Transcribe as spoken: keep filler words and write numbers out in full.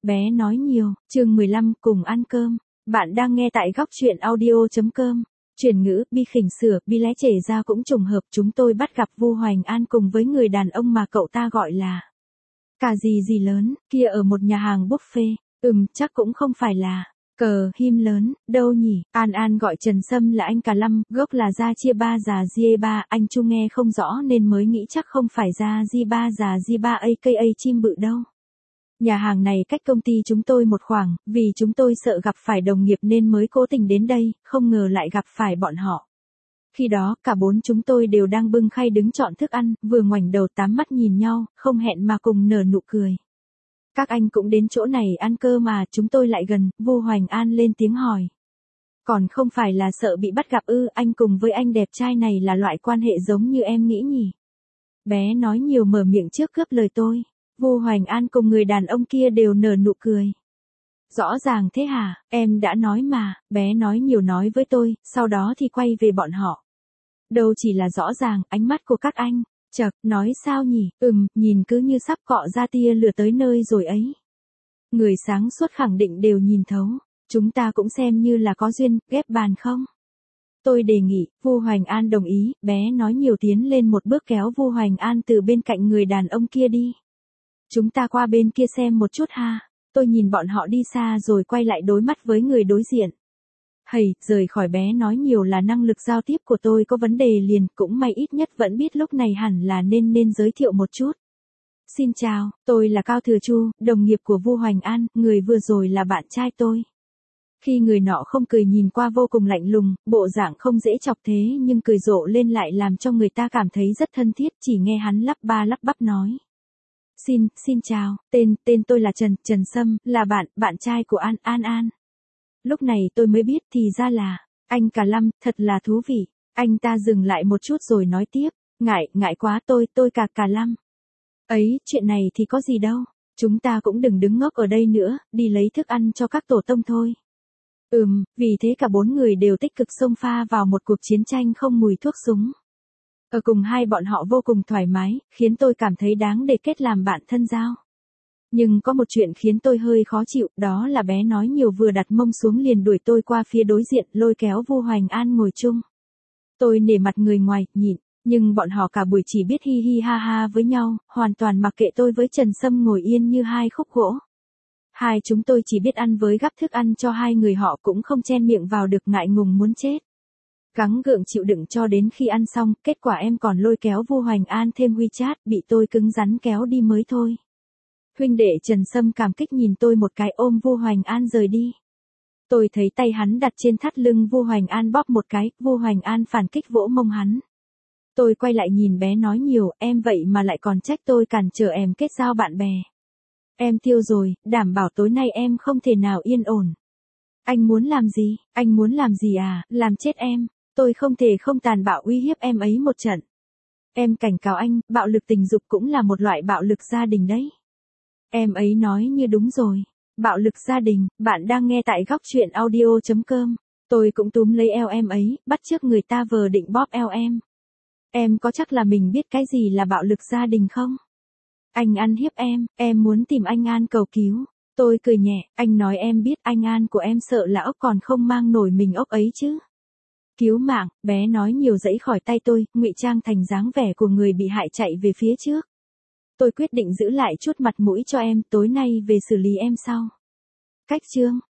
Bé nói nhiều, chương mười lăm cùng ăn cơm. Bạn đang nghe tại góc truyện audio.com. Chuyển ngữ, bi khỉnh sửa, bi lẽ chể ra cũng trùng hợp chúng tôi bắt gặp Vu Hoành An cùng với người đàn ông mà cậu ta gọi là Cà gì gì lớn, kia ở một nhà hàng buffet. Ừm, chắc cũng không phải là Cờ Him lớn, đâu nhỉ? An An gọi Trần Sâm là anh Cà Lâm, gốc là Gia Chia Ba Già Gie Ba, anh Chu nghe không rõ nên mới nghĩ chắc không phải Gia Di Ba Già Di Ba aka chim bự đâu. Nhà hàng này cách công ty chúng tôi một khoảng, vì chúng tôi sợ gặp phải đồng nghiệp nên mới cố tình đến đây, không ngờ lại gặp phải bọn họ. Khi đó, cả bốn chúng tôi đều đang bưng khay đứng chọn thức ăn, vừa ngoảnh đầu tám mắt nhìn nhau, không hẹn mà cùng nở nụ cười. Các anh cũng đến chỗ này ăn cơm mà, chúng tôi lại gần, Vu Hoành An lên tiếng hỏi. Còn không phải là sợ bị bắt gặp ư, anh cùng với anh đẹp trai này là loại quan hệ giống như em nghĩ nhỉ? Bé nói nhiều mở miệng trước cướp lời tôi. Vu Hoành An cùng người đàn ông kia đều nở nụ cười. Rõ ràng thế hả, em đã nói mà, bé nói nhiều nói với tôi, sau đó thì quay về bọn họ. Đâu chỉ là rõ ràng, ánh mắt của các anh, chậc, nói sao nhỉ, ừm, nhìn cứ như sắp cọ ra tia lửa tới nơi rồi ấy. Người sáng suốt khẳng định đều nhìn thấu, chúng ta cũng xem như là có duyên, ghép bàn không? Tôi đề nghị, Vu Hoành An đồng ý, bé nói nhiều tiến lên một bước kéo Vu Hoành An từ bên cạnh người đàn ông kia đi. Chúng ta qua bên kia xem một chút ha. Tôi nhìn bọn họ đi xa rồi quay lại đối mắt với người đối diện. Hầy, rời khỏi bé nói nhiều là năng lực giao tiếp của tôi có vấn đề liền, cũng may ít nhất vẫn biết lúc này hẳn là nên nên giới thiệu một chút. Xin chào, tôi là Cao Thừa Chu, đồng nghiệp của Vu Hoành An, người vừa rồi là bạn trai tôi. Khi người nọ không cười nhìn qua vô cùng lạnh lùng, bộ dạng không dễ chọc thế nhưng cười rộ lên lại làm cho người ta cảm thấy rất thân thiết, chỉ nghe hắn lắp ba lắp bắp nói. Xin, xin chào, tên, tên tôi là Trần, Trần Sâm, là bạn, bạn trai của An, An An. Lúc này tôi mới biết thì ra là, anh Cà Lâm, thật là thú vị. Anh ta dừng lại một chút rồi nói tiếp, ngại, ngại quá tôi, tôi Cà Cà Lâm. Ấy, chuyện này thì có gì đâu, chúng ta cũng đừng đứng ngốc ở đây nữa, đi lấy thức ăn cho các tổ tông thôi. Ừm, vì thế cả bốn người đều tích cực xông pha vào một cuộc chiến tranh không mùi thuốc súng. Ở cùng hai bọn họ vô cùng thoải mái, khiến tôi cảm thấy đáng để kết làm bạn thân giao. Nhưng có một chuyện khiến tôi hơi khó chịu, đó là bé nói nhiều vừa đặt mông xuống liền đuổi tôi qua phía đối diện, lôi kéo Vu Hoành An ngồi chung. Tôi nể mặt người ngoài, nhịn, nhưng bọn họ cả buổi chỉ biết hi hi ha ha với nhau, hoàn toàn mặc kệ tôi với Trần Sâm ngồi yên như hai khúc gỗ. Hai chúng tôi chỉ biết ăn với gắp thức ăn cho hai người họ cũng không chen miệng vào được, ngại ngùng muốn chết. Gắng gượng chịu đựng cho đến khi ăn xong, kết quả em còn lôi kéo Vu Hoành An thêm WeChat, bị tôi cứng rắn kéo đi mới thôi. Huynh đệ Trần Sâm cảm kích nhìn tôi một cái ôm Vu Hoành An rời đi. Tôi thấy tay hắn đặt trên thắt lưng Vu Hoành An bóp một cái, Vu Hoành An phản kích vỗ mông hắn. Tôi quay lại nhìn bé nói nhiều, em vậy mà lại còn trách tôi cản trở em kết giao bạn bè. Em tiêu rồi, đảm bảo tối nay em không thể nào yên ổn. Anh muốn làm gì, anh muốn làm gì à, làm chết em. Tôi không thể không tàn bạo uy hiếp em ấy một trận. Em cảnh cáo anh, bạo lực tình dục cũng là một loại bạo lực gia đình đấy. Em ấy nói như đúng rồi. Bạo lực gia đình, bạn đang nghe tại góc truyện audio.com. Tôi cũng túm lấy eo em ấy, bắt chước người ta vờ định bóp eo em. Em có chắc là mình biết cái gì là bạo lực gia đình không? Anh ăn hiếp em, em muốn tìm anh An cầu cứu. Tôi cười nhẹ, anh nói em biết anh An của em sợ là ốc còn không mang nổi mình ốc ấy chứ. Cứu mạng, bé nói nhiều dãy khỏi tay tôi, ngụy trang thành dáng vẻ của người bị hại chạy về phía trước. Tôi quyết định giữ lại chút mặt mũi cho em, tối nay về xử lý em sau. Cách chương.